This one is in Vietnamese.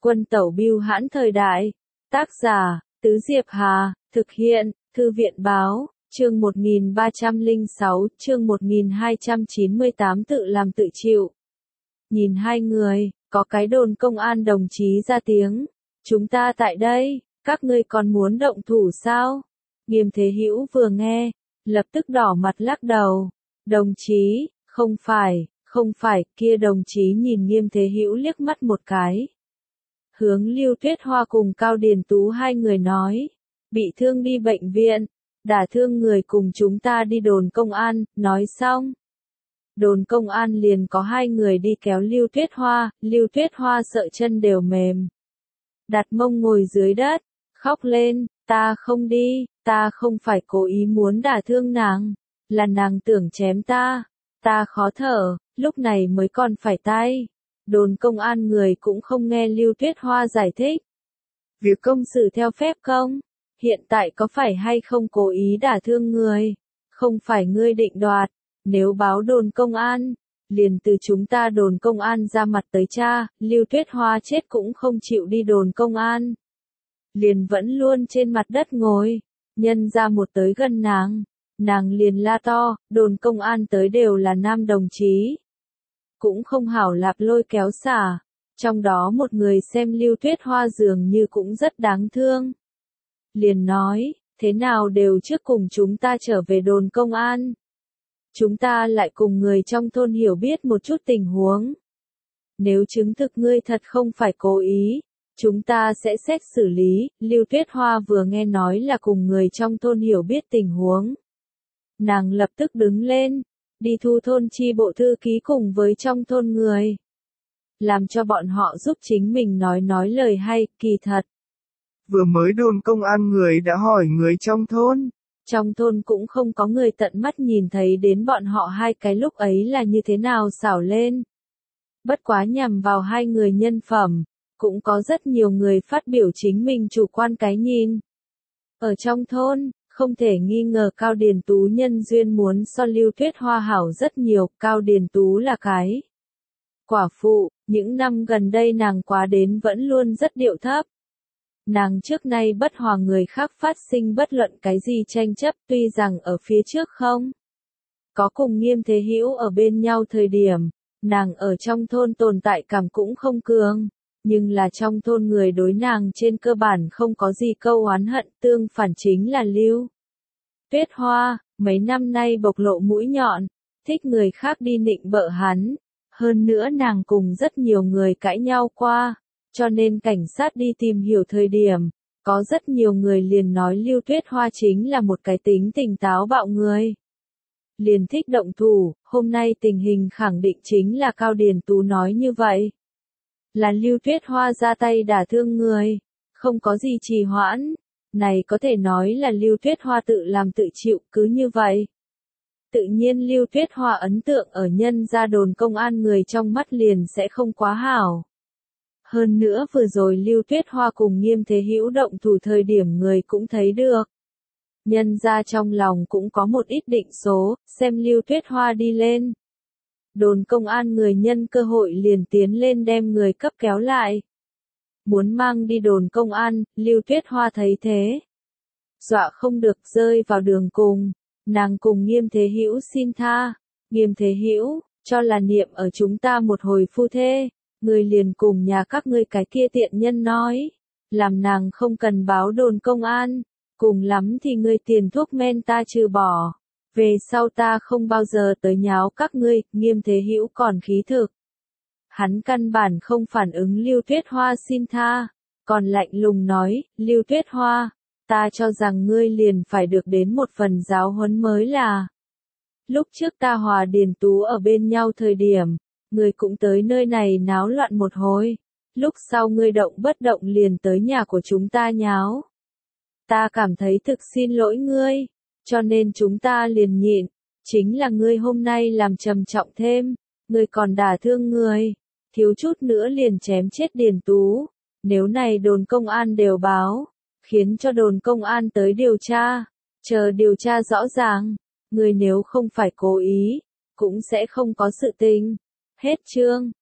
Quân tẩu bưu hãn thời đại. Tác giả, Tứ Diệp Hà, thực hiện, Thư viện báo, chương 1306, chương 1298 tự làm tự chịu. Nhìn hai người, có cái đồn công an đồng chí ra tiếng. Chúng ta tại đây, các ngươi còn muốn động thủ sao? Nghiêm Thế Hữu vừa nghe, lập tức đỏ mặt lắc đầu. Đồng chí, không phải, kia đồng chí nhìn Nghiêm Thế Hữu liếc mắt một cái. Hướng Lưu Tuyết Hoa cùng Cao Điền Tú hai người nói, bị thương đi bệnh viện, đả thương người cùng chúng ta đi đồn công an, nói xong. Đồn công an liền có hai người đi kéo Lưu Tuyết Hoa sợ chân đều mềm. Đặt mông ngồi dưới đất, khóc lên, ta không đi, ta không phải cố ý muốn đả thương nàng, là nàng tưởng chém ta khó thở, lúc này mới còn phải tay. Đồn công an người cũng không nghe Lưu Tuyết Hoa giải thích. Việc công xử theo phép công, hiện tại có phải hay không cố ý đả thương người, không phải ngươi định đoạt, nếu báo đồn công an, liền từ chúng ta đồn công an ra mặt tới cha, Lưu Tuyết Hoa chết cũng không chịu đi đồn công an. Liền vẫn luôn trên mặt đất ngồi, nhân ra một tới gần nàng liền la to, đồn công an tới đều là nam đồng chí. Cũng không hảo lạp lôi kéo xả, trong đó một người xem Lưu Tuyết Hoa dường như cũng rất đáng thương. Liền nói, thế nào đều trước cùng chúng ta trở về đồn công an. Chúng ta lại cùng người trong thôn hiểu biết một chút tình huống. Nếu chứng thực ngươi thật không phải cố ý, chúng ta sẽ xét xử lý. Lưu Tuyết Hoa vừa nghe nói là cùng người trong thôn hiểu biết tình huống. Nàng lập tức đứng lên, đi thu thôn chi bộ thư ký cùng với trong thôn người. Làm cho bọn họ giúp chính mình nói lời hay, kỳ thật. Vừa mới đồn công an người đã hỏi người trong thôn. Trong thôn cũng không có người tận mắt nhìn thấy đến bọn họ hai cái lúc ấy là như thế nào xảo lên. Bất quá nhằm vào hai người nhân phẩm, cũng có rất nhiều người phát biểu chính mình chủ quan cái nhìn. Ở trong thôn, không thể nghi ngờ Cao Điền Tú nhân duyên muốn so Lưu Tuyết Hoa hảo rất nhiều, Cao Điền Tú là cái quả phụ, những năm gần đây nàng quá đến vẫn luôn rất điệu thấp. Nàng trước nay bất hòa người khác phát sinh bất luận cái gì tranh chấp, tuy rằng ở phía trước không có cùng Nghiêm Thế Hữu ở bên nhau thời điểm, nàng ở trong thôn tồn tại cảm cũng không cường, nhưng là trong thôn người đối nàng trên cơ bản không có gì câu oán hận, tương phản chính là Lưu Tuyết Hoa, mấy năm nay bộc lộ mũi nhọn, thích người khác đi nịnh bợ hắn, hơn nữa nàng cùng rất nhiều người cãi nhau qua. Cho nên cảnh sát đi tìm hiểu thời điểm, có rất nhiều người liền nói Lưu Tuyết Hoa chính là một cái tính tình táo bạo người. Liền thích động thủ, hôm nay tình hình khẳng định chính là Cao Điền Tú nói như vậy. Là Lưu Tuyết Hoa ra tay đả thương người, không có gì trì hoãn, này có thể nói là Lưu Tuyết Hoa tự làm tự chịu, cứ như vậy. Tự nhiên Lưu Tuyết Hoa ấn tượng ở nhân gia đồn công an người trong mắt liền sẽ không quá hảo. Hơn nữa vừa rồi Lưu Tuyết Hoa cùng Nghiêm Thế Hữu động thủ thời điểm người cũng thấy được. Nhân ra trong lòng cũng có một ít định số, xem Lưu Tuyết Hoa đi lên. Đồn công an người nhân cơ hội liền tiến lên đem người cấp kéo lại. Muốn mang đi đồn công an, Lưu Tuyết Hoa thấy thế. Dọa không được rơi vào đường cùng, nàng cùng Nghiêm Thế Hữu xin tha. Nghiêm Thế Hữu, cho là niệm ở chúng ta một hồi phu thê. Người liền cùng nhà các ngươi cái kia tiện nhân nói, làm nàng không cần báo đồn công an, cùng lắm thì ngươi tiền thuốc men ta trừ bỏ, về sau ta không bao giờ tới nháo các ngươi. Nghiêm Thế Hữu còn khí thực. Hắn căn bản không phản ứng Lưu Tuyết Hoa xin tha, còn lạnh lùng nói, Lưu Tuyết Hoa, ta cho rằng ngươi liền phải được đến một phần giáo huấn mới là. Lúc trước ta hòa Điền Tú ở bên nhau thời điểm, ngươi cũng tới nơi này náo loạn một hồi, lúc sau ngươi động bất động liền tới nhà của chúng ta nháo. Ta cảm thấy thực xin lỗi ngươi, cho nên chúng ta liền nhịn, chính là ngươi hôm nay làm trầm trọng thêm, ngươi còn đả thương người, thiếu chút nữa liền chém chết Điền Tú, nếu này đồn công an đều báo, khiến cho đồn công an tới điều tra, chờ điều tra rõ ràng, ngươi nếu không phải cố ý, cũng sẽ không có sự tình. Hết chương.